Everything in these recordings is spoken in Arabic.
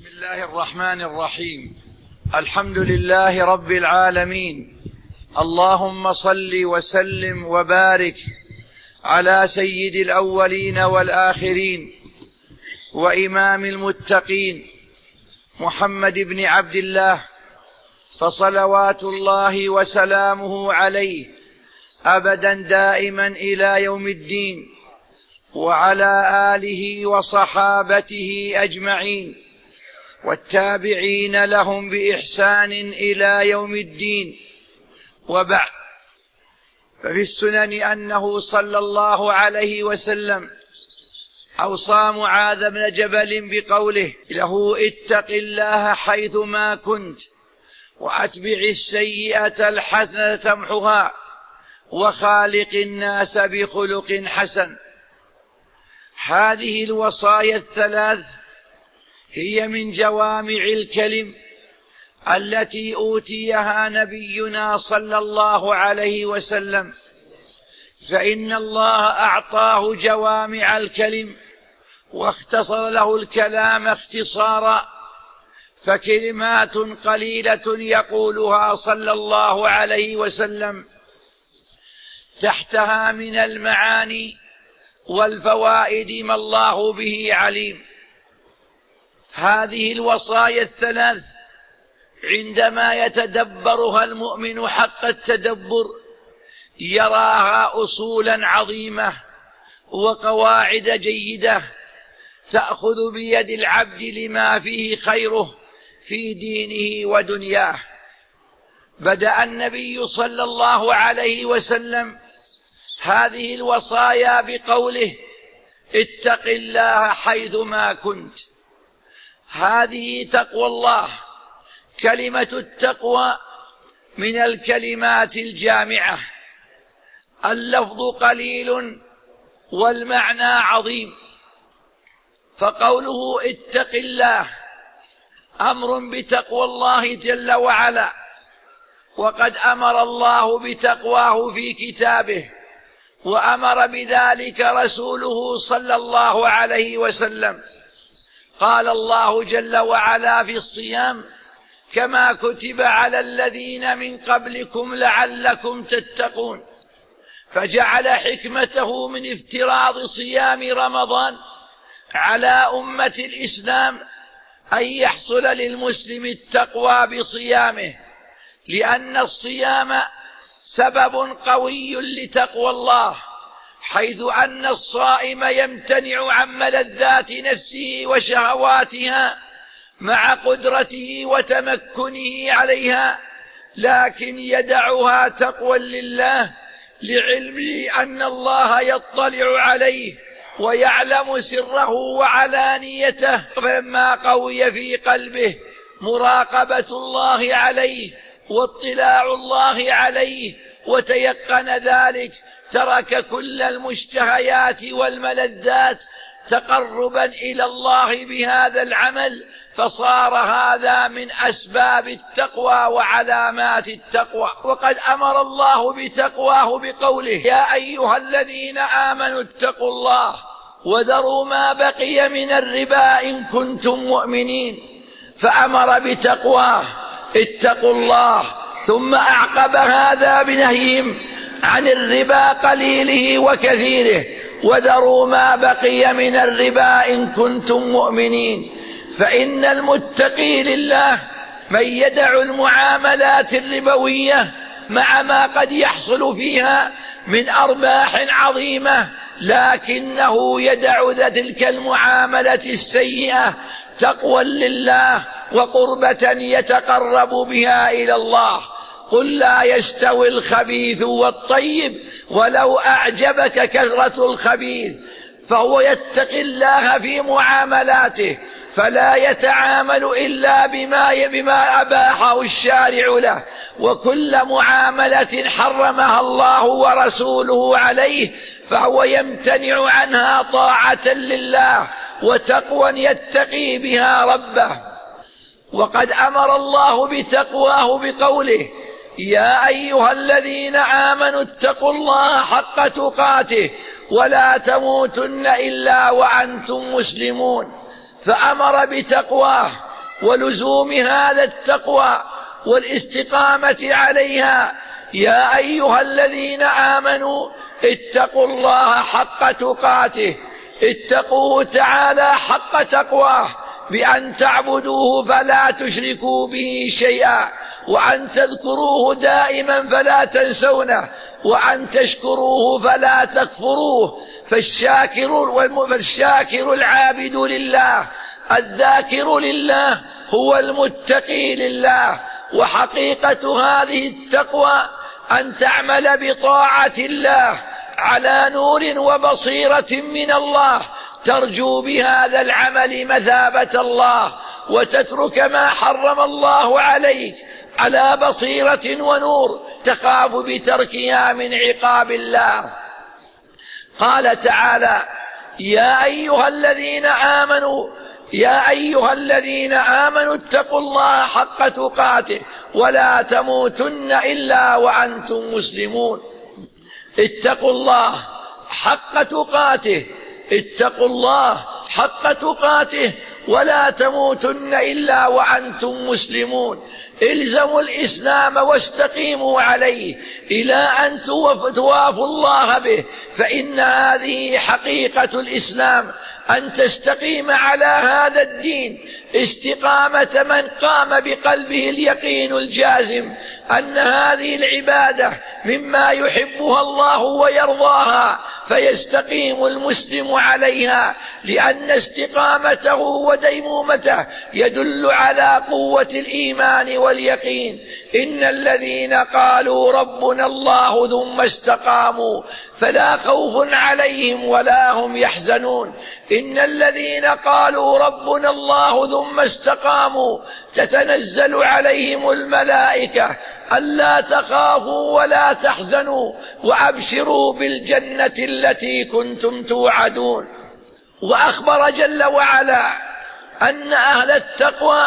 بسم الله الرحمن الرحيم. الحمد لله رب العالمين، اللهم صل وسلم وبارك على سيد الأولين والآخرين وإمام المتقين محمد بن عبد الله، فصلوات الله وسلامه عليه أبدا دائما إلى يوم الدين، وعلى آله وصحابته أجمعين والتابعين لهم بإحسان إلى يوم الدين. وبعد، ففي السنن أنه صلى الله عليه وسلم أوصى معاذ بن جبل بقوله له: اتق الله حيثما كنت وأتبع السيئة الحسنة تمحها وخالق الناس بخلق حسن. هذه الوصايا الثلاث هي من جوامع الكلم التي أوتيها نبينا صلى الله عليه وسلم، فإن الله أعطاه جوامع الكلم واختصر له الكلام اختصارا، فكلمات قليلة يقولها صلى الله عليه وسلم تحتها من المعاني والفوائد ما الله به عليم. هذه الوصايا الثلاث عندما يتدبرها المؤمن حق التدبر يراها أصولا عظيمة وقواعد جيدة تأخذ بيد العبد لما فيه خيره في دينه ودنياه. بدأ النبي صلى الله عليه وسلم هذه الوصايا بقوله: اتق الله حيثما كنت. هذه تقوى الله. كلمة التقوى من الكلمات الجامعة، اللفظ قليل والمعنى عظيم، فقوله اتق الله أمر بتقوى الله جل وعلا، وقد أمر الله بتقواه في كتابه، وأمر بذلك رسوله صلى الله عليه وسلم. قال الله جل وعلا في الصيام: كما كتب على الذين من قبلكم لعلكم تتقون، فجعل حكمته من افتراض صيام رمضان على أمة الإسلام أن يحصل للمسلم التقوى بصيامه، لأن الصيام سبب قوي لتقوى الله، حيث أن الصائم يمتنع عن ملذات نفسه وشهواتها مع قدرته وتمكنه عليها، لكن يدعها تقوى لله لعلمه أن الله يطلع عليه ويعلم سره وعلانيته، فلما قوي في قلبه مراقبة الله عليه واطلاع الله عليه وتيقن ذلك ترك كل المشتهيات والملذات تقربا إلى الله بهذا العمل، فصار هذا من أسباب التقوى وعلامات التقوى. وقد أمر الله بتقواه بقوله: يا أيها الذين آمنوا اتقوا الله وذروا ما بقي من الربا إن كنتم مؤمنين، فأمر بتقواه اتقوا الله، ثم أعقب هذا بنهيهم عن الربا قليله وكثيره: وذروا ما بقي من الربا إن كنتم مؤمنين. فإن المتقي لله من يدع المعاملات الربوية مع ما قد يحصل فيها من أرباح عظيمة، لكنه يدع تلك المعاملة السيئة تقوى لله وقربة يتقرب بها إلى الله. قل لا يستوي الخبيث والطيب ولو أعجبك كثرة الخبيث. فهو يتقي الله في معاملاته، فلا يتعامل إلا بما أباحه الشارع له، وكل معاملة حرمها الله ورسوله عليه فهو يمتنع عنها طاعة لله وتقوى يتقي بها ربه. وقد أمر الله بتقواه بقوله: يا أيها الذين آمنوا اتقوا الله حق تقاته ولا تموتن إلا وأنتم مسلمون. فأمر بتقواه ولزوم هذا التقوى والاستقامة عليها. يا أيها الذين آمنوا اتقوا الله حق تقاته، اتقوه تعالى حق تقواه بأن تعبدوه فلا تشركوا به شيئا، وأن تذكروه دائما فلا تنسونه، وأن تشكروه فلا تكفروه. فالشاكر العابد لله، الذاكر لله، هو المتقي لله. وحقيقة هذه التقوى أن تعمل بطاعة الله على نور وبصيرة من الله، ترجو بهذا العمل مثابة الله، وتترك ما حرم الله عليك على بصيرة ونور تخاف بتركها من عقاب الله. قال تعالى: يا أيها الذين آمنوا اتقوا الله حق تقاته ولا تموتن إلا وأنتم مسلمون. اتقوا الله حق تقاته، اتقوا الله حق تقاته ولا تموتن إلا وأنتم مسلمون. الزموا الإسلام واستقيموا عليه إلى أن توافوا الله به، فإن هذه حقيقة الإسلام، أن تستقيم على هذا الدين استقامة من قام بقلبه اليقين الجازم أن هذه العبادة مما يحبها الله ويرضاها، فيستقيم المسلم عليها، لأن استقامته وديمومته يدل على قوة الإيمان واليقين. إن الذين قالوا ربنا الله ثم استقاموا فلا خوف عليهم ولا هم يحزنون. إن الذين قالوا ربنا الله ثم استقاموا تتنزل عليهم الملائكة ألا تخافوا ولا تحزنوا وأبشروا بالجنة التي كنتم توعدون. وأخبر جل وعلا أن أهل التقوى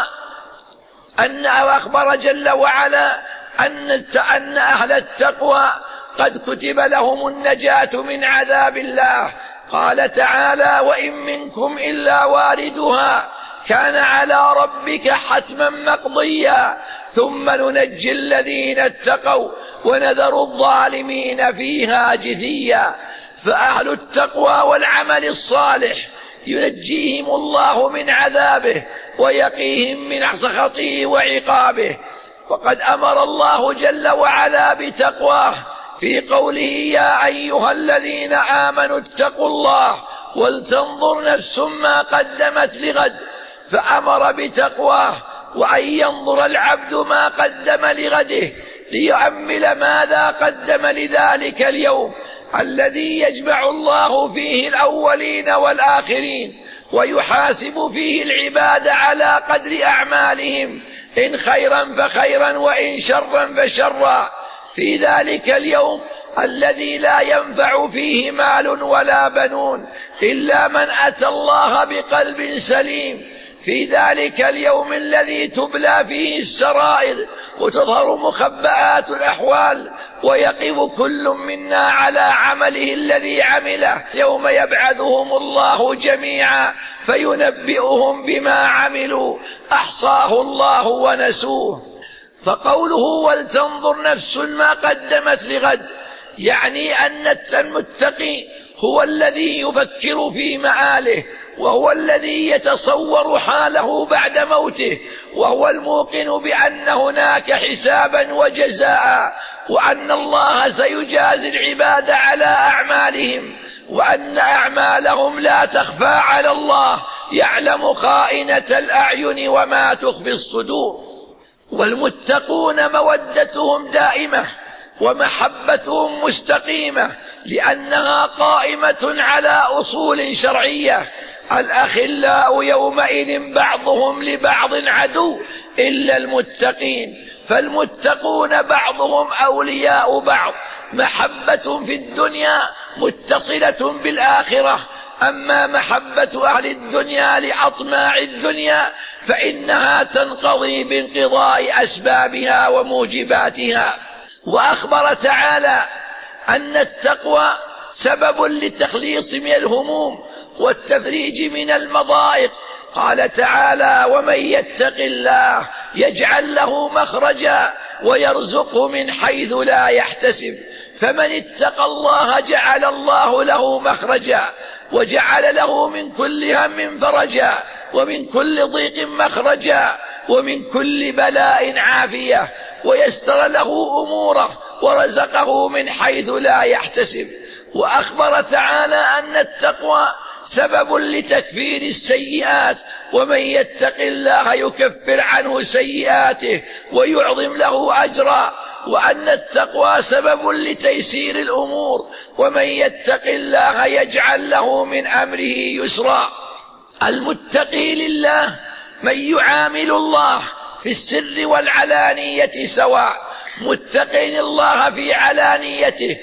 أن أهل التقوى قد كتب لهم النجاة من عذاب الله. قال تعالى: وإن منكم إلا واردها كان على ربك حتما مقضيا ثم ننجي الذين اتقوا ونذر الظالمين فيها جثيا. فأهل التقوى والعمل الصالح ينجيهم الله من عذابه ويقيهم من سخطه وعقابه. وقد أمر الله جل وعلا بتقواه في قوله: يا أيها الذين آمنوا اتقوا الله ولتنظر نفس ما قدمت لغد. فأمر بتقواه، وأن ينظر العبد ما قدم لغده ليؤمل ماذا قدم لذلك اليوم الذي يجمع الله فيه الأولين والآخرين، ويحاسب فيه العباد على قدر أعمالهم، إن خيرا فخيرا وإن شرا فشرا. في ذلك اليوم الذي لا ينفع فيه مال ولا بنون إلا من أتى الله بقلب سليم. في ذلك اليوم الذي تبلى فيه السرائر وتظهر مخبآت الأحوال، ويقف كل منا على عمله الذي عمله، يوم يبعثهم الله جميعا فينبئهم بما عملوا أحصاه الله ونسوه. فقوله ولتنظر نفس ما قدمت لغد يعني أن المتقي هو الذي يفكر في مآله، وهو الذي يتصور حاله بعد موته، وهو الموقن بأن هناك حسابا وجزاء، وأن الله سيجازي العباد على أعمالهم، وأن أعمالهم لا تخفى على الله، يعلم خائنة الأعين وما تخفي الصدور. والمتقون مودتهم دائمة ومحبتهم مستقيمة، لأنها قائمة على أصول شرعية. الأخلاء يومئذ بعضهم لبعض عدو إلا المتقين، فالمتقون بعضهم أولياء بعض، محبة في الدنيا متصلة بالآخرة. أما محبة أهل الدنيا لأطماع الدنيا فإنها تنقضي بانقضاء أسبابها وموجباتها. وأخبر تعالى أن التقوى سبب للتخليص من الهموم والتفريج من المضائق. قال تعالى: ومن يتق الله يجعل له مخرجا ويرزقه من حيث لا يحتسب. فمن اتقى الله جعل الله له مخرجا وجعل له من كل هم فرجا ومن كل ضيق مخرجا ومن كل بلاء عافية، ويسر له أموره ورزقه من حيث لا يحتسب. وأخبر تعالى أن التقوى سبب لتكفير السيئات، ومن يتق الله يكفر عنه سيئاته ويعظم له أجرا، وأن التقوى سبب لتيسير الأمور، ومن يتق الله يجعل له من أمره يسرا. المتقي لله من يعامل الله في السر والعلانية سواء، متقين الله في علانيته،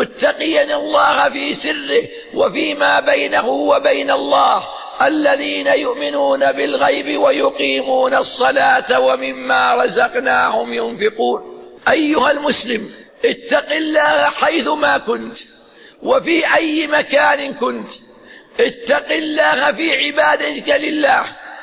متقيا الله في سره وفيما بينه وبين الله، الذين يؤمنون بالغيب ويقيمون الصلاة ومما رزقناهم ينفقون. أيها المسلم، اتق الله حيثما كنت وفي أي مكان كنت. اتق الله في عبادتك لله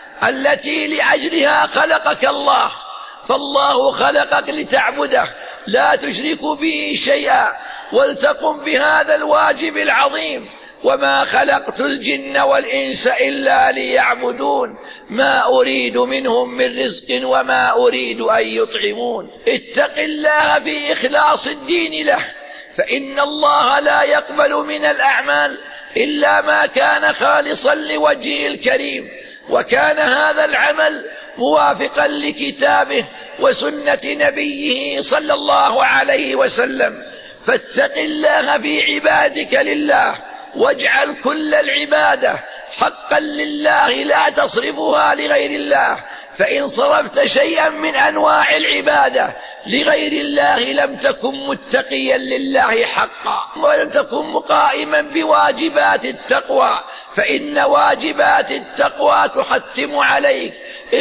التي لأجلها خلقك الله، فالله خلقك لتعبده لا تشرك به شيئا، ولتقم بهذا الواجب العظيم: وما خلقت الجن والإنس إلا ليعبدون ما أريد منهم من رزق وما أريد أن يطعمون. اتق الله في إخلاص الدين له، فإن الله لا يقبل من الأعمال إلا ما كان خالصا لوجهه الكريم، وكان هذا العمل موافقا لكتابه وسنة نبيه صلى الله عليه وسلم. فاتق الله في عبادك لله، واجعل كل العبادة حقا لله لا تصرفها لغير الله، فإن صرفت شيئا من أنواع العبادة لغير الله لم تكن متقيا لله حقا، ولم تكن مقائما بواجبات التقوى، فإن واجبات التقوى تحتم عليك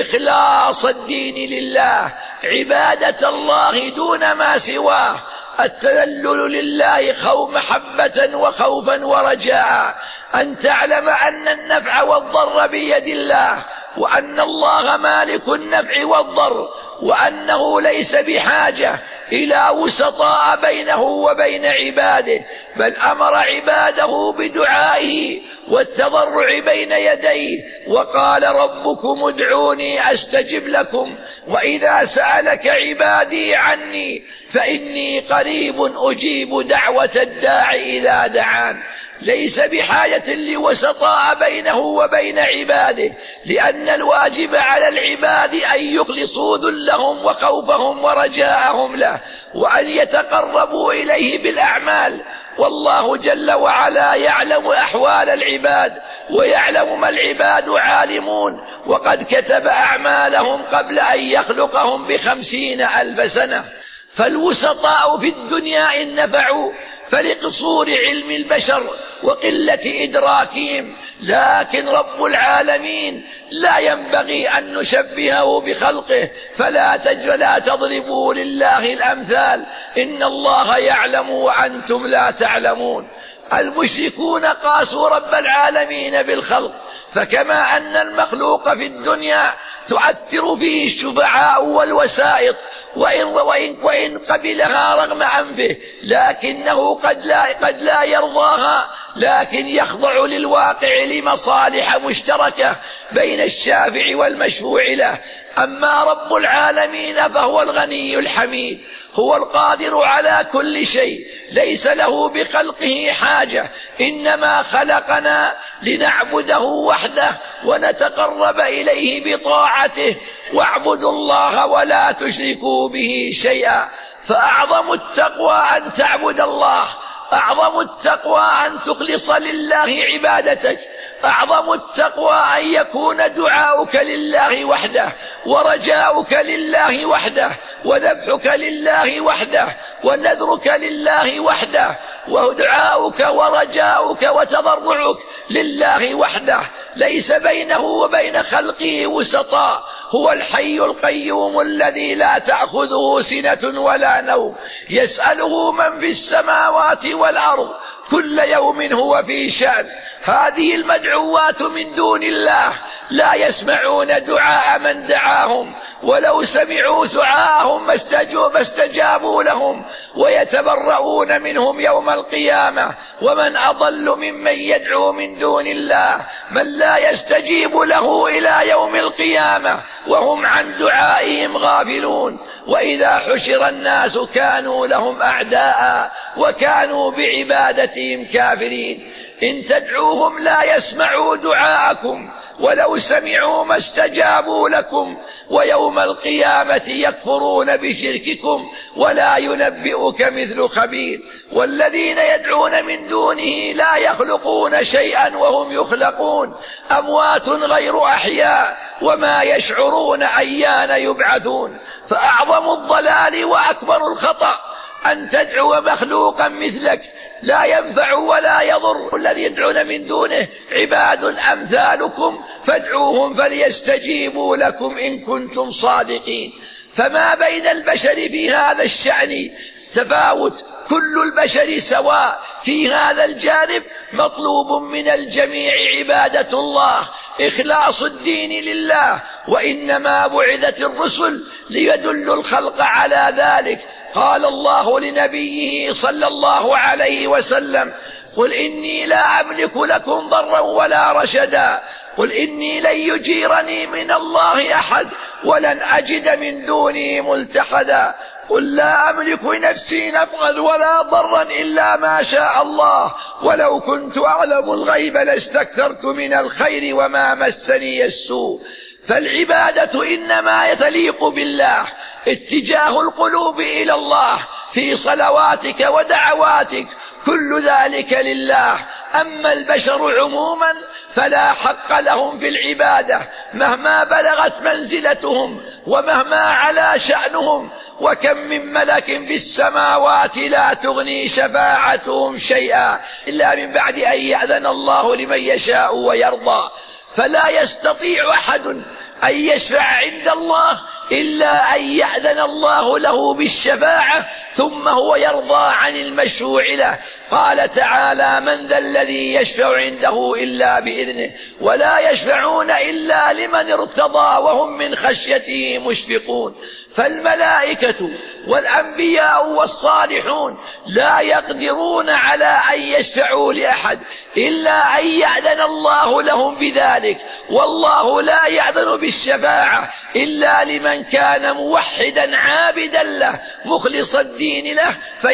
إخلاص الدين لله، عبادة الله دون ما سواه، التذلل لله محبة وخوفا ورجاء، أن تعلم أن النفع والضر بيد الله، وأن الله مالك النفع والضر، وأنه ليس بحاجة إلى وسطاء بينه وبين عباده، بل أمر عباده بدعائه والتضرع بين يديه، وقال: ربكم ادعوني أستجب لكم، وإذا سألك عبادي عني فإني قريب أجيب دعوة الداع إذا دعان. ليس بحاجة لوسطاء بينه وبين عباده، لأن الواجب على العباد أن يخلصوا ذلهم وخوفهم ورجاءهم له، وأن يتقربوا إليه بالأعمال. والله جل وعلا يعلم أحوال العباد، ويعلم ما العباد عالمون، وقد كتب أعمالهم قبل أن يخلقهم ب50,000 سنة. فالوسطاء في الدنيا إن نفعوا فلقصور علم البشر وقلة إدراكهم، لكن رب العالمين لا ينبغي أن نشبهه بخلقه، فلا تضربوا لله الأمثال، إن الله يعلم وأنتم لا تعلمون. المشركون قاسوا رب العالمين بالخلق، فكما أن المخلوق في الدنيا تؤثر فيه الشفعاء والوسائط وإن قبلها رغم أنفه، لكنه قد لا يرضاها، لكن يخضع للواقع لمصالح مشتركة بين الشافع والمشفوع له. أما رب العالمين فهو الغني الحميد، هو القادر على كل شيء، ليس له بخلقه حاجة، إنما خلقنا لنعبده وحده ونتقرب إليه بطاعته، واعبدوا الله ولا تشركوا به شيئا. فأعظم التقوى أن تعبد الله، أعظم التقوى أن تخلص لله عبادتك، أعظم التقوى أن يكون دعاؤك لله وحده، ورجاؤك لله وحده، وذبحك لله وحده، ونذرك لله وحده، ودعاؤك ورجاؤك وتضرعك لله وحده، ليس بينه وبين خلقه وسطاء. هو الحي القيوم الذي لا تأخذه سنة ولا نوم، يسأله من في السماوات والأرض، كل يوم هو في شأن. هذه المدعوات من دون الله لا يسمعون دعاء من دعاهم، ولو سمعوا دعاءهم ما استجابوا لهم، ويتبرؤون منهم يوم القيامة. ومن أضل ممن يدعو من دون الله من لا يستجيب له إلى يوم القيامة وهم عن دعائهم غافلون. وإذا حشر الناس كانوا لهم أعداء وكانوا بعبادتهم كافرين. إن تدعوهم لا يسمعوا دعاءكم ولو سمعوا ما استجابوا لكم، ويوم القيامة يكفرون بشرككم ولا ينبئك مثل خبير. والذين يدعون من دونه لا يخلقون شيئا وهم يخلقون، أموات غير أحياء وما يشعرون أيان يبعثون. فأعظم الضلال وأكبر الخطأ أن تدعو مخلوقا مثلك لا ينفع ولا يضر. الذي يدعون من دونه عباد أمثالكم فادعوهم فليستجيبوا لكم إن كنتم صادقين. فما بين البشر في هذا الشأن تفاوت، كل البشر سواء في هذا الجانب. مطلوب من الجميع عبادة الله، إخلاص الدين لله، وإنما بعثت الرسل ليدل الخلق على ذلك. قال الله لنبيه صلى الله عليه وسلم: قل إني لا أملك لكم ضرا ولا رشدا، قل إني لن يجيرني من الله أحد ولن أجد من دونه ملتحدا، قل لا أملك لنفسي نفعا ولا ضرا إلا ما شاء الله، ولو كنت أعلم الغيب لاستكثرت من الخير وما مسني السوء. فالعبادة إنما تليق بالله، اتجاه القلوب إلى الله في صلواتك ودعواتك، كل ذلك لله. أما البشر عموما فلا حق لهم في العبادة مهما بلغت منزلتهم ومهما علا شأنهم. وكم من ملك في السماوات لا تغني شفاعتهم شيئا إلا من بعد أن يأذن الله لمن يشاء ويرضى. فلا يستطيع أحد أن يشفع عند الله إلا أن يأذن الله له بالشفاعة ثم هو يرضى عن المشروع له. قال تعالى: من ذا الذي يشفع عنده إلا بإذنه ولا يشفعون إلا لمن ارتضى وهم من خشيته مشفقون. فالملائكة والأنبياء والصالحون لا يقدرون على أن يشفعوا لأحد إلا أن يأذن الله لهم بذلك، والله لا يأذن بالشفاعة إلا لمن كان موحدا عابدا له مخلص الدين له،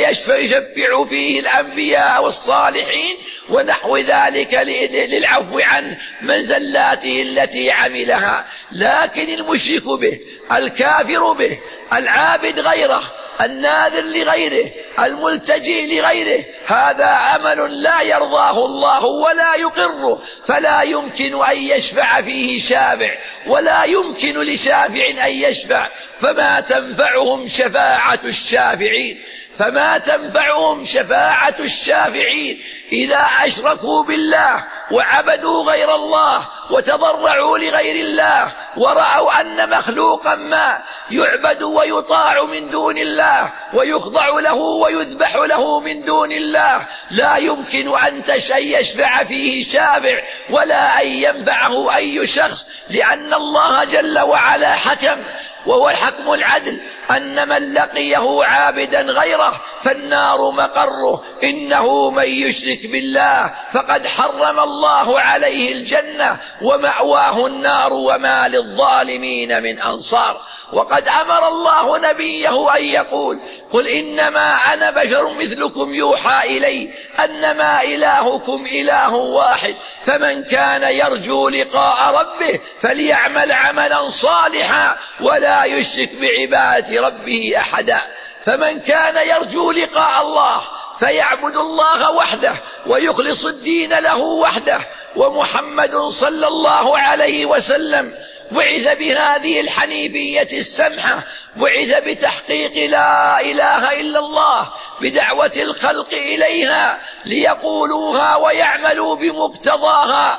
فيشفع فيه الأنبياء والصالحين ونحو ذلك للعفو عن من زلاته التي عملها. لكن المشرك به، الكافر به، العابد غيره، الناذر لغيره، الملتجئ لغيره، هذا عمل لا يرضاه الله ولا يقره، فلا يمكن أن يشفع فيه شافع ولا يمكن لشافع أن يشفع. فما تنفعهم شفاعة الشافعين، فما تنفعهم شفاعة الشافعين إذا أشركوا بالله وعبدوا غير الله وتضرعوا لغير الله ورأوا أن مخلوقا ما يعبد ويطاع من دون الله ويخضع له ويذبح له من دون الله. لا يمكن أن يشفع فيه شافع ولا أن ينفعه أي شخص، لأن الله جل وعلا حكم، وهو الحكم العدل، أن من لقيه عابدا غيره فالنار مقره، إنه من يشرك بالله فقد حرم الله عليه الجنة ومأواه النار وما للظالمين من أنصار. وقد أمر الله نبيه أن يقول: قل إنما أنا بشر مثلكم يوحى إلي أنما إلهكم إله واحد، فمن كان يرجو لقاء ربه فليعمل عملا صالحا ولا يشرك بعبادة ربه أحدا. فمن كان يرجو لقاء الله فيعبد الله وحده ويخلص الدين له وحده. ومحمد صلى الله عليه وسلم بعث بهذه الحنيفية السمحة، بعث بتحقيق لا إله إلا الله، بدعوة الخلق إليها ليقولوها ويعملوا بمقتضاها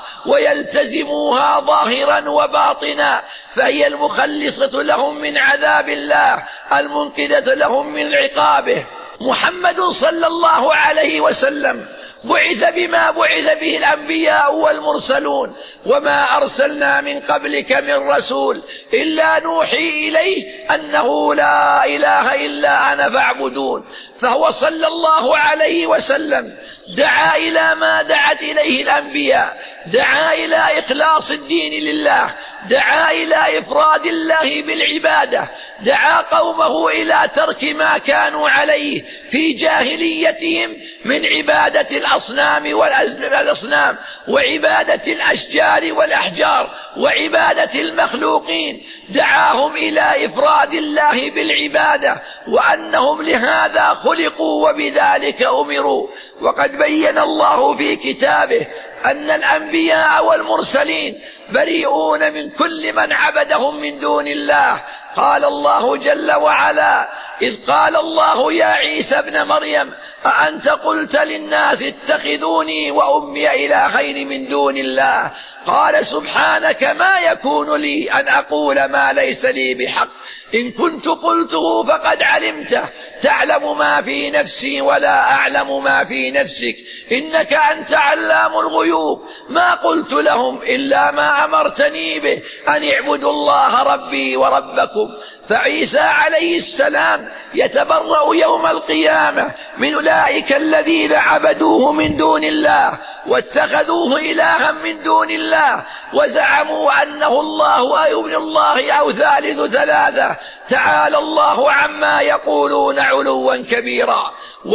ويلتزموها ظاهرا وباطنا، فهي المخلصة لهم من عذاب الله، المنقذة لهم من عقابه. محمد صلى الله عليه وسلم بعث بما بعث به الأنبياء والمرسلون، وما أرسلنا من قبلك من رسول إلا نوحي إليه أنه لا إله إلا أنا فاعبدون. فهو صلى الله عليه وسلم دعا إلى ما دعت إليه الأنبياء، دعا إلى إخلاص الدين لله، دعا إلى إفراد الله بالعبادة، دعا قومه إلى ترك ما كانوا عليه في جاهليتهم من عبادة الأصنام والأصنام وعبادة الأشجار والأحجار وعبادة المخلوقين. دعاهم إلى إفراد الله بالعبادة وأنهم لهذا خلقوا وبذلك أمروا. وقد بين الله في كتابه أن الأنبياء والمرسلين بريئون من كل من عبدهم من دون الله. قال الله جل وعلا: إذ قال الله يا عيسى ابن مريم أأنت قلت للناس اتخذوني وأمي إلهين من دون الله؟ قال سبحانك ما يكون لي أن أقول ما ليس لي بحق، إن كنت قلته فقد علمته، تعلم ما في نفسي ولا أعلم ما في نفسك، إنك أنت علام الغيوب. ما قلت لهم إلا ما أمرتني به أن اعبدوا الله ربي وربكم. فعيسى عليه السلام يتبرأ يوم القيامة من أولئك الذين عبدوه من دون الله واتخذوه إلها من دون الله وزعموا أنه الله أو ابن الله أو ثالث ثلاثة، تعالى الله عما يقولون علوا كبيرا.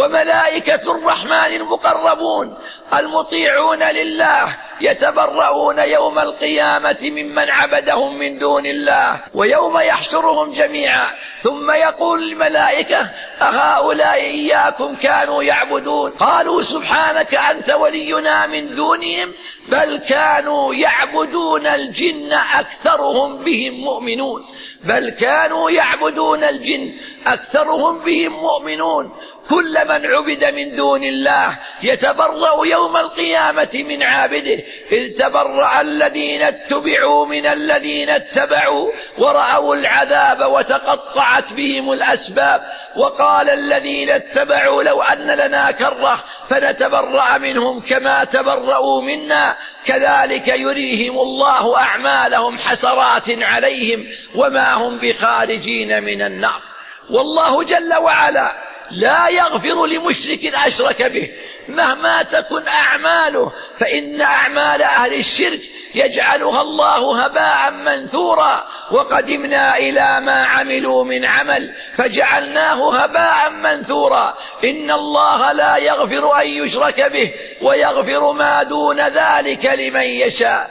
وملائكة الرحمن المقربون المطيعون لله يتبرؤون يوم القيامة ممن عبدهم من دون الله، ويوم يحشرهم جميعا ثم يقول للملائكة: أهؤلاء إياكم كانوا يعبدون؟ قالوا سبحانك أنت ولينا من دونهم بل كانوا يعبدون الجن أكثرهم بهم مؤمنون. بل كانوا يعبدون الجن أكثرهم بهم مؤمنون. كل من عبد من دون الله يتبرأ يوم القيامة من عابده، إذ تبرأ الذين اتبعوا من الذين اتبعوا ورأوا العذاب وتقطعت بهم الأسباب. وقال الذين اتبعوا لو أن لنا كرة فنتبرأ منهم كما تبرأوا منا كذلك يريهم الله أعمالهم حسرات عليهم وما هم بخارجين من النار. والله جل وعلا لا يغفر لمشرك أشرك به مهما تكن أعماله، فإن أعمال أهل الشرك يجعلها الله هباء منثورا. وقدمنا إلى ما عملوا من عمل فجعلناه هباء منثورا. إن الله لا يغفر أن يشرك به ويغفر ما دون ذلك لمن يشاء.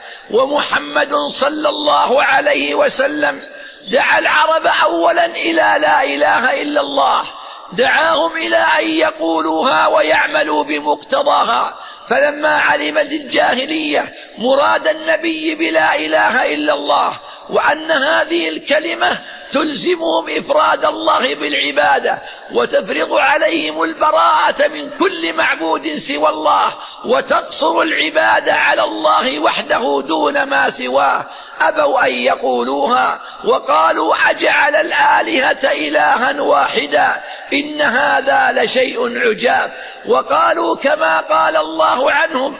ومحمد صلى الله عليه وسلم دعا العرب أولا إلى لا إله إلا الله، دعاهم إلى أن يقولوها ويعملوا بمقتضاها. فلما علمت الجاهلية مراد النبي بلا إله إلا الله وأن هذه الكلمة تلزمهم إفراد الله بالعبادة وتفرض عليهم البراءة من كل معبود سوى الله وتقصر العبادة على الله وحده دون ما سواه، أبوا أن يقولوها وقالوا: أجعل الآلهة إلها واحدا إن هذا لشيء عجاب. وقالوا كما قال الله عنهم: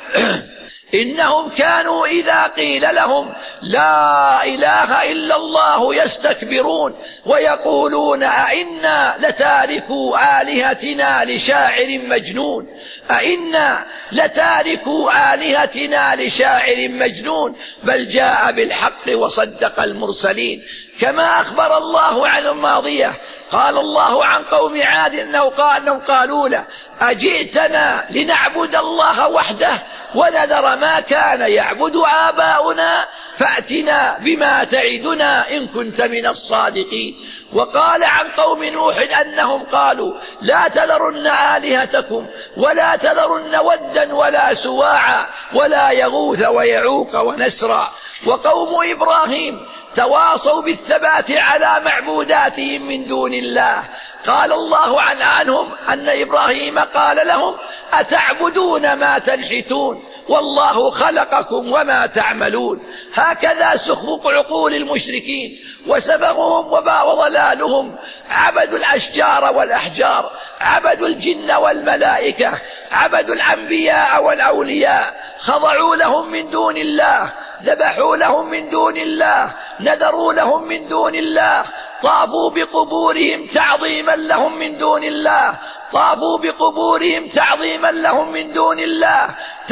إنهم كانوا إذا قيل لهم لا إله إلا الله يستكبرون ويقولون أئنا لتاركوا آلهتنا لشاعر مجنون. أئنا لتاركوا آلهتنا لشاعر مجنون بل جاء بالحق وصدق المرسلين. كما أخبر الله عن الماضية قال الله عن قوم عاد أنهم قالوا له: أجئتنا لنعبد الله وحده ونذر ما كان يعبد آباؤنا فأتنا بما تعدنا إن كنت من الصادقين. وقال عن قوم نوح أنهم قالوا: لا تذرن آلهتكم ولا تذرن ودا ولا سواعا ولا يغوث ويعوق ونسرا. وقوم إبراهيم تواصوا بالثبات على معبوداتهم من دون الله. قال الله عنهم أن إبراهيم قال لهم: أتعبدون ما تنحتون والله خلقكم وما تعملون. هكذا سخف عقول المشركين وسفههم وضلالهم. عبدوا الأشجار والأحجار، عبدوا الجن والملائكة، عبدوا الأنبياء والأولياء، خضعوا لهم من دون الله، ذبحوا لهم من دون الله، نذروا لهم من دون الله، طافوا بقبورهم تعظيما لهم من دون الله، طافوا بقبورهم تعظيما لهم من دون الله،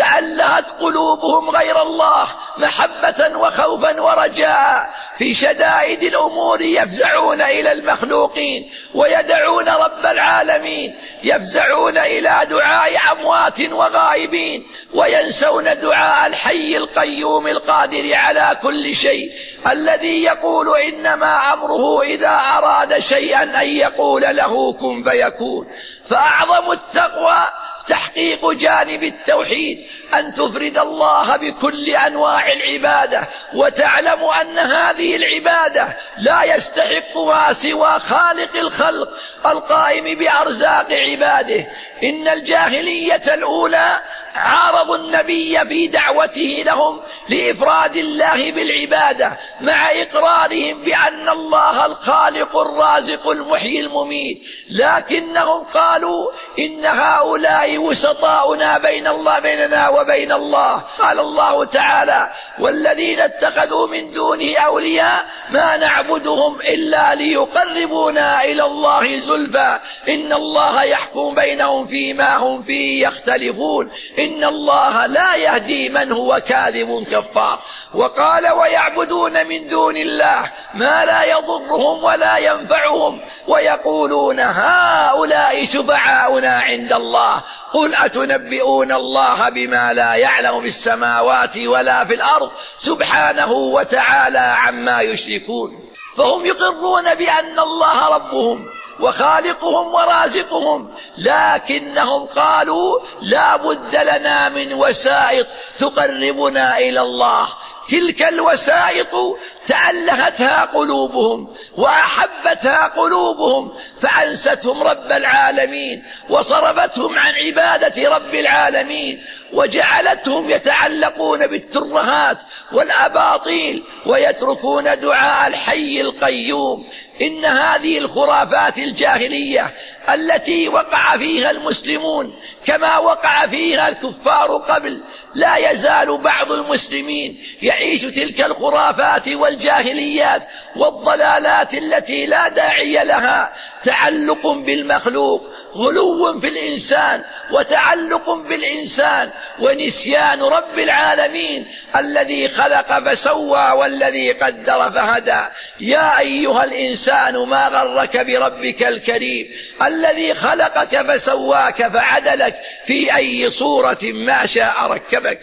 تألهت قلوبهم غير الله محبة وخوفا ورجاء، في شدائد الأمور يفزعون إلى المخلوقين ويدعون رب العالمين، يفزعون إلى دعاء أموات وغائبين وينسون دعاء الحي القيوم القادر على كل شيء، الذي يقول إنما أمره إذا أراد شيئا أن يقول له كن فيكون. فأعظم التقوى تحقيق جانب التوحيد، أن تفرد الله بكل أنواع العبادة، وتعلم أن هذه العبادة لا يستحقها سوى خالق الخلق القائم بأرزاق عباده. إن الجاهلية الأولى عارضوا النبي في دعوته لهم لإفراد الله بالعبادة، مع إقرارهم بأن الله الخالق الرازق المحيي المميت، لكنهم قالوا إن هؤلاء وسطاؤنا بيننا وبين الله. قال الله تعالى: والذين اتخذوا من دونه أولياء ما نعبدهم إلا ليقربونا إلى الله زلفى إن الله يحكم بينهم فيما هم فيه يختلفون إن الله لا يهدي من هو كاذب كفار. وقال: ويعبدون من دون الله ما لا يضرهم ولا ينفعهم ويقولون هؤلاء شفعاؤنا عند الله قل أتنبئون الله بما لا يعلم في السماوات ولا في الأرض سبحانه وتعالى عما يشركون. فهم يقرون بأن الله ربهم وخالقهم ورازقهم، لكنهم قالوا لا بد لنا من وسائط تقربنا إلى الله. تلك الوسائط تألهتها قلوبهم وأحبتها قلوبهم، فأنستهم رب العالمين وصرفتهم عن عبادة رب العالمين، وجعلتهم يتعلقون بالترهات والأباطيل ويتركون دعاء الحي القيوم. إن هذه الخرافات الجاهلية التي وقع فيها المسلمون كما وقع فيها الكفار قبل، لا يزال بعض المسلمين يعيش تلك الخرافات والجاهليات والضلالات التي لا داعي لها، تعلق بالمخلوق، غلو في الإنسان وتعلق بالإنسان، ونسيان رب العالمين الذي خلق فسوى والذي قدر فهدى. يا أيها الإنسان ما غرك بربك الكريم الذي خلقك فسواك فعدلك في أي صورة ما شاء ركبك.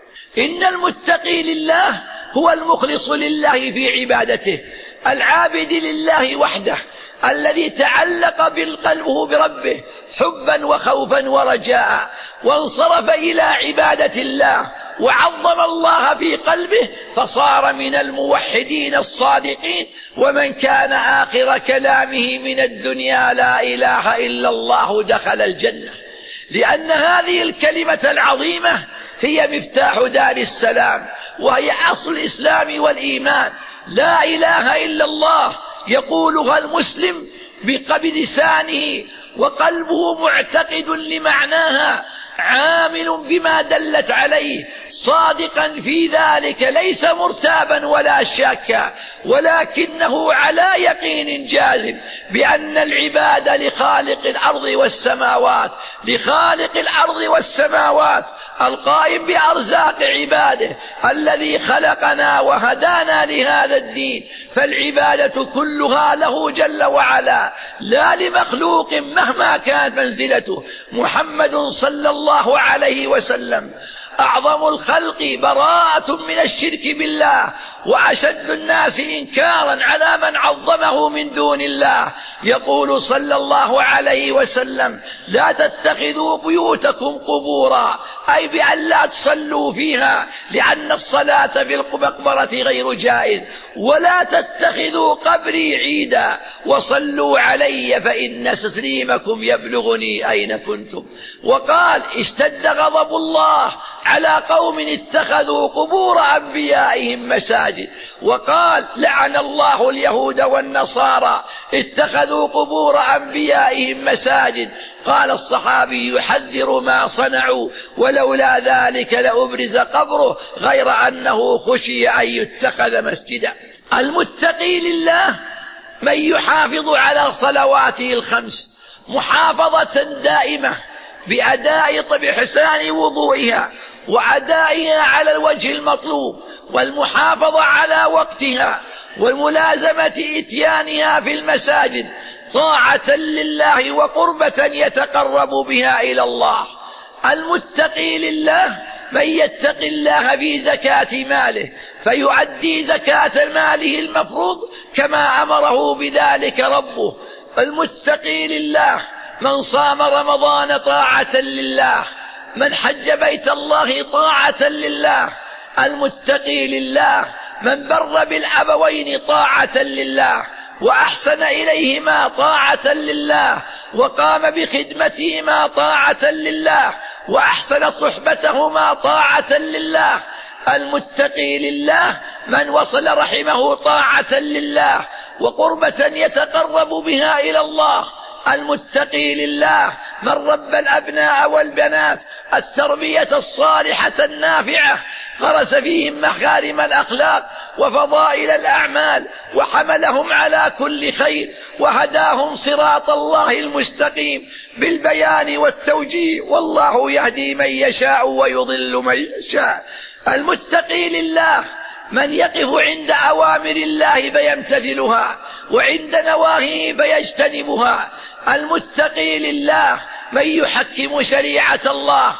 إن المتقي لله هو المخلص لله في عبادته، العابد لله وحده، الذي تعلق بالقلبه بربه حبا وخوفا ورجاء، وانصرف إلى عبادة الله وعظم الله في قلبه، فصار من الموحدين الصادقين. ومن كان آخر كلامه من الدنيا لا إله إلا الله دخل الجنة، لأن هذه الكلمة العظيمة هي مفتاح دار السلام، وهي أصل الإسلام والإيمان. لا إله إلا الله يقولها المسلم بلسانه وقلبه معتقد لمعناها، عامل بما دلت عليه، صادقا في ذلك، ليس مرتابا ولا شاكا، ولكنه على يقين جازم بأن العبادة لخالق الأرض والسماوات، لخالق الأرض والسماوات القائم بأرزاق عباده، الذي خلقنا وهدانا لهذا الدين. فالعبادة كلها له جل وعلا، لا لمخلوق مهما كانت منزلته. محمد صلى الله عليه وسلم أعظم الخلق براءة من الشرك بالله، وأشد الناس إنكارا على من عظمه من دون الله. يقول صلى الله عليه وسلم: لا تتخذوا بيوتكم قبورا، أي بأن لا تصلوا فيها، لأن الصلاة بالمقبرة غير جائز. ولا تتخذوا قبري عيدا، وصلوا علي فإن تسليمكم يبلغني أين كنتم. وقال: اشتد غضب الله على قوم اتخذوا قبور أنبيائهم مساجد، وقال لعن الله اليهود والنصارى اتخذوا قبور أنبيائهم مساجد. قال الصحابي يحذر ما صنعوا ولولا ذلك لأبرز قبره غير أنه خشي أن يتخذ مسجدا. المتقي لله من يحافظ على صلواته الخمس محافظة دائمة بحسان وضوئها وأدائها على الوجه المطلوب، والمحافظة على وقتها، والملازمة إتيانها في المساجد طاعة لله وقربة يتقرب بها إلى الله. المتقي لله من يتقي الله في زكاة ماله فيؤدي زكاة ماله المفروض كما أمره بذلك ربه. المتقي لله من صام رمضان طاعة لله، من حج بيت الله طاعة لله. المتقي لله من بر بالأبوين طاعة لله وأحسن إليهما طاعة لله وقام بخدمتهما طاعة لله وأحسن صحبتهما طاعة لله. المتقي لله من وصل رحمه طاعة لله وقربة يتقرب بها إلى الله. المتقي لله من ربى الأبناء والبنات التربية الصالحة النافعة، غرس فيهم مخارم الأخلاق وفضائل الأعمال وحملهم على كل خير وهداهم صراط الله المستقيم بالبيان والتوجيه، والله يهدي من يشاء ويضل من يشاء. المتقي لله من يقف عند أوامر الله فيمتثلها وعند نواهيه فيجتنبها. المتقي لله من يحكم شريعة الله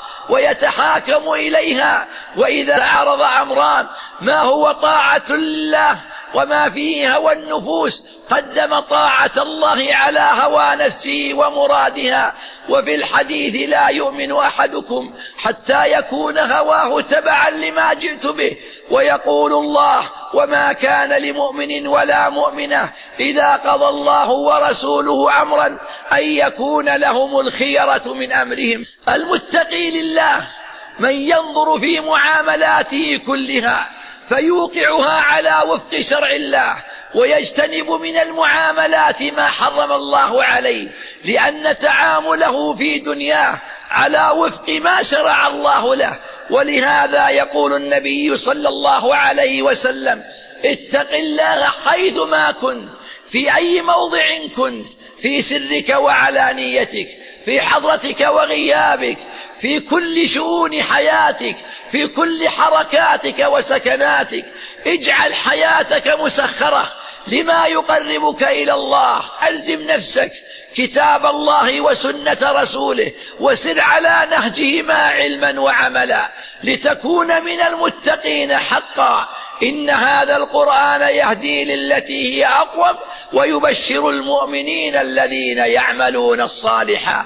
ويتحاكم إليها، وإذا عرض أمران ما هو طاعة لله وما فيه هوى النفوس قدم طاعة الله على هوى نفسه ومرادها. وفي الحديث لا يؤمن أحدكم حتى يكون هواه تبعا لما جئت به، ويقول الله وما كان لمؤمن ولا مؤمنة إذا قضى الله ورسوله أمرا أن يكون لهم الخيرة من أمرهم. المتقي لله من ينظر في معاملاته كلها فيوقعها على وفق شرع الله ويجتنب من المعاملات ما حرم الله عليه، لأن تعامله في دنياه على وفق ما شرع الله له. ولهذا يقول النبي صلى الله عليه وسلم اتق الله حيثما كنت، في أي موضع كنت، في سرك وعلانيتك، في حضرتك وغيابك، في كل شؤون حياتك، في كل حركاتك وسكناتك. اجعل حياتك مسخرة لما يقربك إلى الله. ألزم نفسك كتاب الله وسنة رسوله وسر على نهجهما علما وعملا لتكون من المتقين حقا. إن هذا القرآن يهدي للتي هي أقوم ويبشر المؤمنين الذين يعملون الصالحات.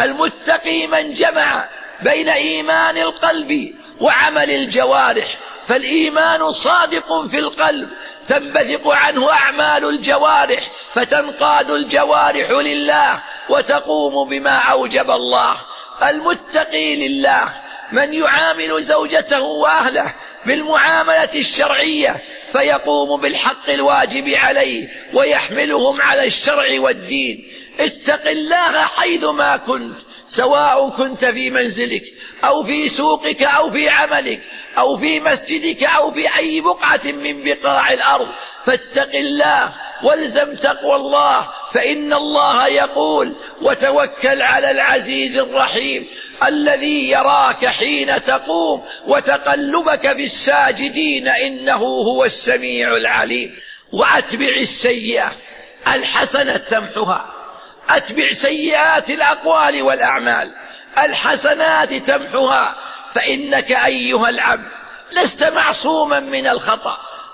المتقي من جمع بين إيمان القلب وعمل الجوارح، فالإيمان صادق في القلب تنبثق عنه أعمال الجوارح فتنقاد الجوارح لله وتقوم بما أوجب الله. المتقي لله من يعامل زوجته وأهله بالمعاملة الشرعية فيقوم بالحق الواجب عليه ويحملهم على الشرع والدين. اتق الله حيثما كنت، سواء كنت في منزلك أو في سوقك أو في عملك أو في مسجدك أو في أي بقعة من بقاع الأرض، فاتق الله والزم تقوى الله، فإن الله يقول وتوكل على العزيز الرحيم الذي يراك حين تقوم وتقلبك في الساجدين إنه هو السميع العليم. وأتبع السيئة الحسنة تمحها، أتبع سيئات الأقوال والأعمال الحسنات تمحها، فإنك أيها العبد لست معصوما من الخطأ،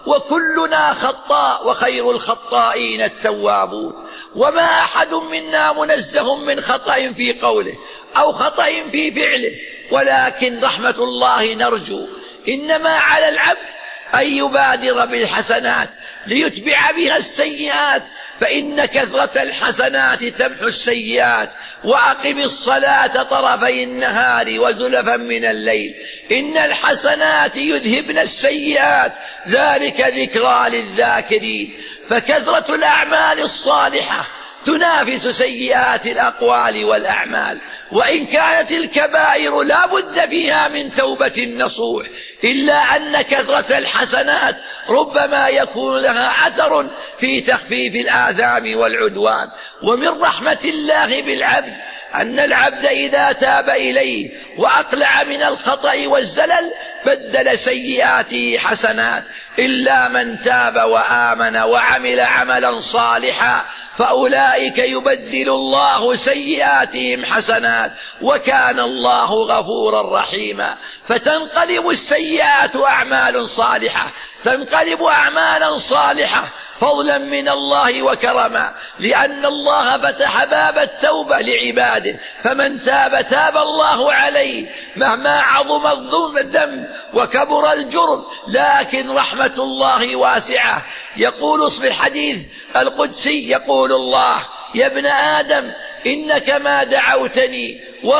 وكلنا خطاء وخير الخطائين التوابون، وما أحد منا منزه من خطأ في قوله أو خطأ في فعله، ولكن رحمة الله نرجو. إنما على العبد أن يبادر بالحسنات ليتبع بها السيئات فإن كثرة الحسنات تمحو السيئات. وأقم الصلاة طرفي النهار وزلفا من الليل إن الحسنات يذهبن السيئات ذلك ذكرى للذاكرين. فكثرة الأعمال الصالحة تنافس سيئات الأقوال والأعمال، وإن كانت الكبائر لا بد فيها من توبة نصوح، إلا أن كثرة الحسنات ربما يكون لها أثر في تخفيف الآثام والعدوان. ومن رحمة الله بالعبد أن العبد إذا تاب إليه وأقلع من الخطأ والزلل بدل سيئاته حسنات، إلا من تاب وآمن وعمل عملا صالحا فأولئك يبدل الله سيئاتهم حسنات وكان الله غفورا رحيما. فتنقلب السيئات أعمال صالحة، تنقلب أعمالا صالحة فضلا من الله وكرما، لأن الله فتح باب التوبة لعباده، فمن تاب تاب الله عليه مهما عظم الذنب وكبر الجرم، لكن رحمة الله واسعة. يقول في الحديث القدسي يقول الله: يا ابن آدم إنك ما دعوتني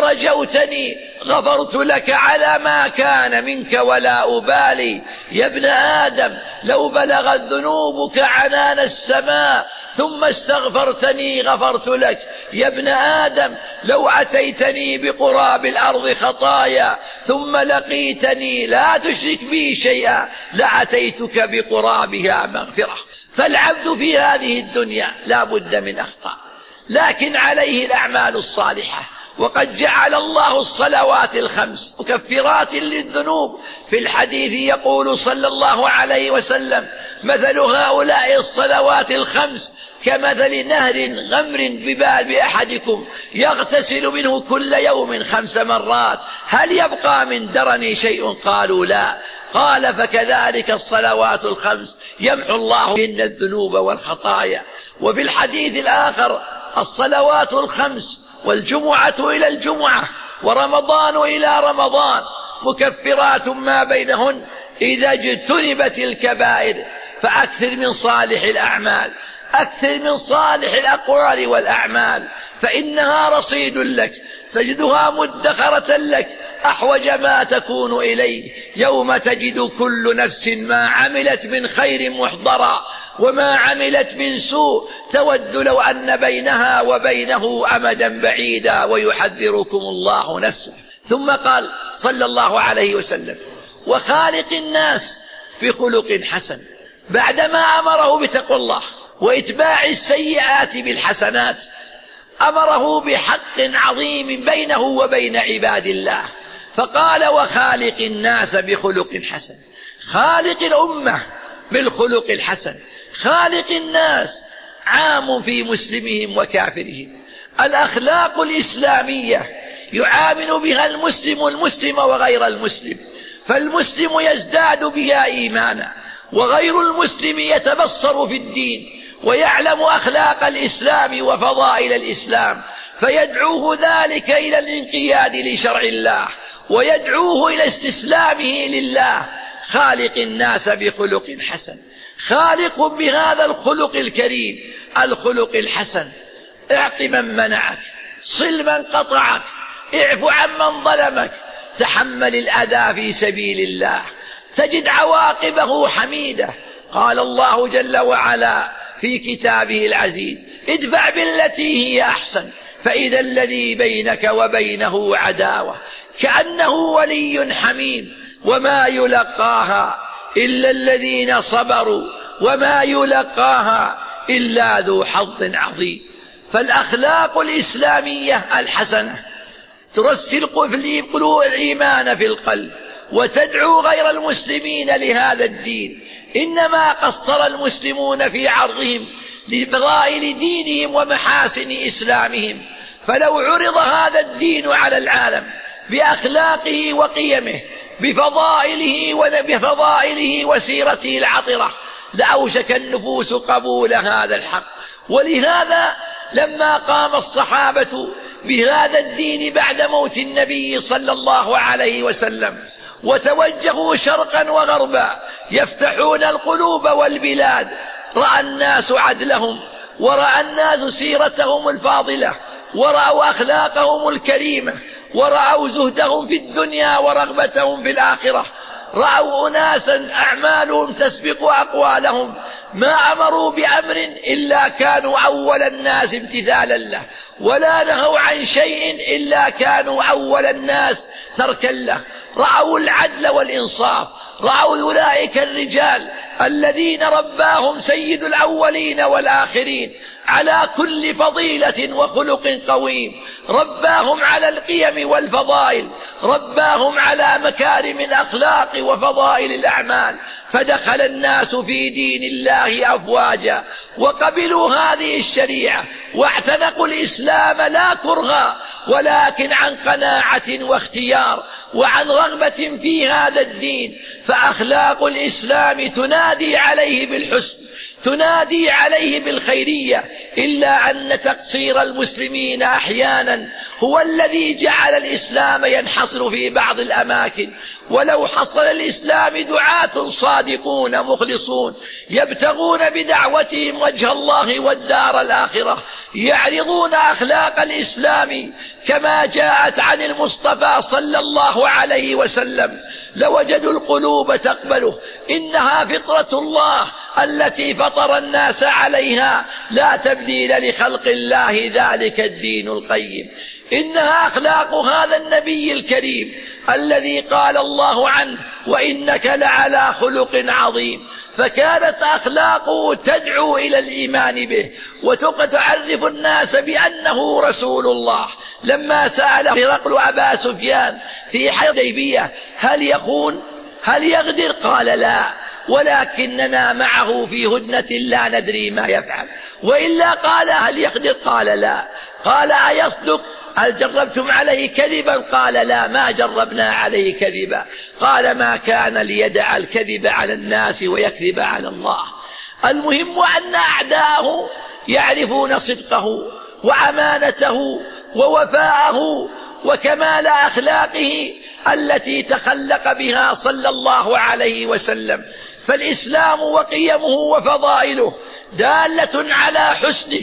ورجوتني غفرت لك على ما كان منك ولا أبالي. يا ابن آدم لو بلغت ذنوبك عنان السماء ثم استغفرتني غفرت لك. يا ابن آدم لو أتيتني بقراب الأرض خطايا ثم لقيتني لا تشرك بي شيئا لأتيتك بقرابها مغفرة. فالعبد في هذه الدنيا لا بد من أخطاء، لكن عليه الأعمال الصالحة. وقد جعل الله الصلوات الخمس مكفرات للذنوب. في الحديث يقول صلى الله عليه وسلم: مثل هؤلاء الصلوات الخمس كمثل نهر غمر بباب أحدكم يغتسل منه كل يوم 5 مرات هل يبقى من درني شيء؟ قالوا لا. قال: فكذلك الصلوات الخمس يمحو الله بهن الذنوب والخطايا. وفي الحديث الآخر: الصلوات الخمس والجمعة إلى الجمعة ورمضان إلى رمضان مكفرات ما بينهن إذا اجتنبت الكبائر. فأكثر من صالح الأعمال، أكثر من صالح الأقوال والأعمال، فإنها رصيد لك تجدها مدخرة لك أحوج ما تكون إليه يوم تجد كل نفس ما عملت من خير محضرا وما عملت من سوء تود لو أن بينها وبينه أمدا بعيدا ويحذركم الله نفسه. ثم قال صلى الله عليه وسلم: وخالق الناس بخلق حسن، بعدما أمره بتقوى الله وإتباع السيئات بالحسنات أمره بحق عظيم بينه وبين عباد الله، فقال: وخالق الناس بخلق حسن. خالق الأمة بالخلق الحسن، خالق الناس عام في مسلمهم وكافرهم. الأخلاق الإسلامية يعامل بها المسلم وغير المسلم، فالمسلم يزداد بها إيمانا، وغير المسلم يتبصر في الدين ويعلم أخلاق الإسلام وفضائل الإسلام، فيدعوه ذلك إلى الانقياد لشرع الله ويدعوه إلى استسلامه لله. خالق الناس بخلق حسن، خالق بهذا الخلق الكريم الخلق الحسن. اعط من منعك، صل من قطعك، اعف عمن ظلمك، تحمل الأذى في سبيل الله، تجد عواقبه حميدة. قال الله جل وعلا في كتابه العزيز: ادفع بالتي هي أحسن فإذا الذي بينك وبينه عداوة كأنه ولي حميم وما يلقاها إلا الذين صبروا وما يلقاها إلا ذو حظ عظيم. فالأخلاق الإسلامية الحسنة ترسل الإيمان في القلب وتدعو غير المسلمين لهذا الدين. إنما قصر المسلمون في عرضهم لفضائل دينهم ومحاسن إسلامهم، فلو عرض هذا الدين على العالم بأخلاقه وقيمه بفضائله وسيرته العطرة لأوشك النفوس قبول هذا الحق. ولهذا لما قام الصحابة بهذا الدين بعد موت النبي صلى الله عليه وسلم وتوجهوا شرقا وغربا يفتحون القلوب والبلاد، رأى الناس عدلهم ورأى الناس سيرتهم الفاضلة، ورأوا أخلاقهم الكريمة، ورأوا زهدهم في الدنيا ورغبتهم في الآخرة. رأوا أناسا أعمالهم تسبق أقوالهم، ما أمروا بأمر إلا كانوا أول الناس امتثالا له، ولا نهوا عن شيء إلا كانوا أول الناس تركا له. رأوا العدل والإنصاف، رأوا أولئك الرجال الذين رباهم سيد الأولين والآخرين على كل فضيلة وخلق قويم، رباهم على القيم والفضائل، رباهم على مكارم الأخلاق وفضائل الأعمال. فدخل الناس في دين الله أفواجا، وقبلوا هذه الشريعة، واعتنقوا الإسلام لا كرها ولكن عن قناعة واختيار، وعن رغبة في هذا الدين. فأخلاق الإسلام تنادي عليه بالحسن، تنادي عليه بالخيرية، إلا أن تقصير المسلمين أحيانا هو الذي جعل الإسلام ينحصر في بعض الأماكن. ولو حصل الإسلام دعاة صادقون مخلصون يبتغون بدعوتهم وجه الله والدار الآخرة، يعرضون أخلاق الإسلام كما جاءت عن المصطفى صلى الله عليه وسلم، لوجدوا القلوب تقبله. إنها فطرة الله التي فطر الناس عليها، لا تبديل لخلق الله، ذلك الدين القيم. إنها أخلاق هذا النبي الكريم الذي قال الله عنه: وإنك لعلى خلق عظيم. فكانت أخلاقه تدعو إلى الإيمان به وتعرف الناس بأنه رسول الله. لما سأل هرقل أبا سفيان في حديبية: هل يخون؟ هل يغدر؟ قال: لا، ولكننا معه في هدنة لا ندري ما يفعل. وإلا قال: هل يغدر؟ قال: لا. قال: أيصدق؟ هل جربتم عليه كذبا؟ قال: لا، ما جربنا عليه كذبا. قال: ما كان ليدع الكذب على الناس ويكذب على الله. المهم أن أعداءه يعرفون صدقه وأمانته ووفاءه وكمال أخلاقه التي تخلق بها صلى الله عليه وسلم. فالإسلام وقيمه وفضائله دالة على حسنه،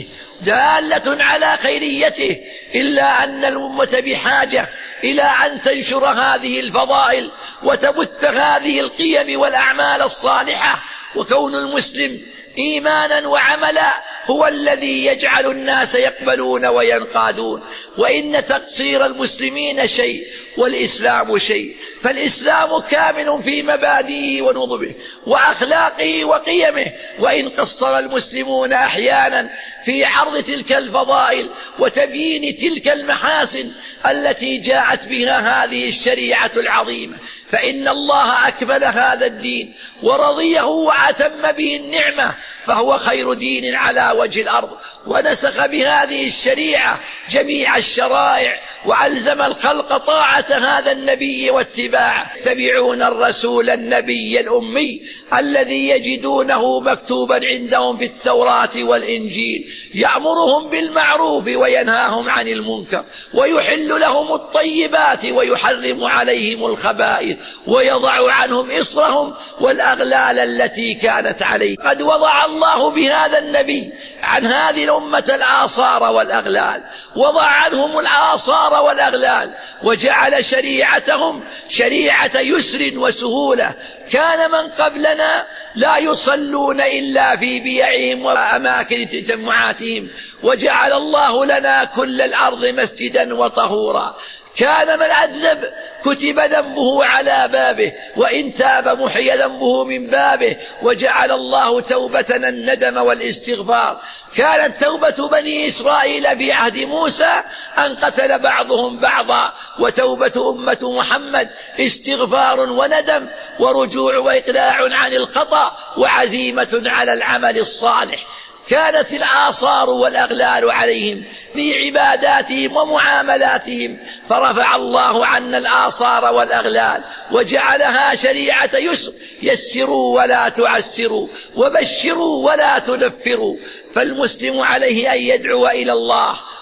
دالة على خيريته، إلا أن الأمة بحاجة إلى أن تنشر هذه الفضائل وتبث هذه القيم والأعمال الصالحة. وكون المسلم إيمانا وعملا هو الذي يجعل الناس يقبلون وينقادون. وإن تقصير المسلمين شيء والإسلام شيء، فالإسلام كامل في مبادئه ونظمه وأخلاقه وقيمه، وإن قصر المسلمون أحيانا في عرض تلك الفضائل وتبيين تلك المحاسن التي جاءت بها هذه الشريعة العظيمة، فإن الله أكمل هذا الدين ورضيه وأتم به النعمة، فهو خير دين على وجه الأرض. ونسخ بهذه الشريعة جميع الشرائع وألزم الخلق طاعة هذا النبي واتباعه. يتبعون الرسول النبي الأمي الذي يجدونه مكتوبا عندهم في التوراة والإنجيل، يأمرهم بالمعروف وينهاهم عن المنكر، ويحل لهم الطيبات ويحرم عليهم الخبائث، ويضع عنهم إصرهم والأغلال التي كانت عليه. قد وضع الله بهذا النبي عن هذه الأمة الآثار والأغلال، وضع عنهم الآثار والأغلال، وجعل شريعتهم شريعة يسر وسهولة. كان من قبلنا لا يصلون إلا في بيعهم وأماكن تجمعاتهم، وجعل الله لنا كل الأرض مسجدا وطهورا. كان من أذنب كتب ذنبه على بابه، وإن تاب محي ذنبه من بابه، وجعل الله توبتنا الندم والاستغفار. كانت توبة بني إسرائيل في عهد موسى أن قتل بعضهم بعضا، وتوبة أمة محمد استغفار وندم ورجوع وإقلاع عن الخطأ وعزيمة على العمل الصالح. كانت الآثار والأغلال عليهم في عباداتهم ومعاملاتهم، فرفع الله عنا الآثار والأغلال وجعلها شريعة يسر. يسروا ولا تعسروا، وبشروا ولا تنفروا. فالمسلم عليه أن يدعو إلى الله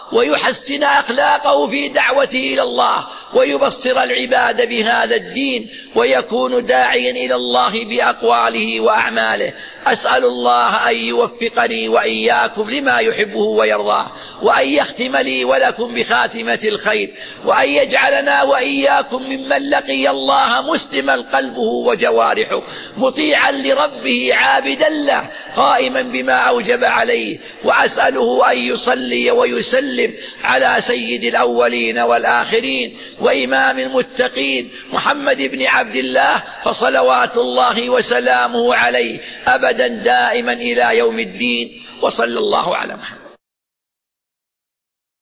ويحسن أخلاقه في دعوته إلى الله، ويبصر العباد بهذا الدين، ويكون داعيا إلى الله بأقواله وأعماله. أسأل الله أن يوفقني وإياكم لما يحبه ويرضاه، وأن يختم لي ولكم بخاتمة الخير، وأن يجعلنا وإياكم ممن لقي الله مسلما قلبه وجوارحه، مطيعا لربه عابدا له، قائما بما أوجب عليه. وأسأله أن يصلي ويسلم على سيد الأولين والآخرين وإمام المتقين محمد بن عبد الله، فصلوات الله وسلامه عليه أبدا دائما إلى يوم الدين. وصلى الله على محمد.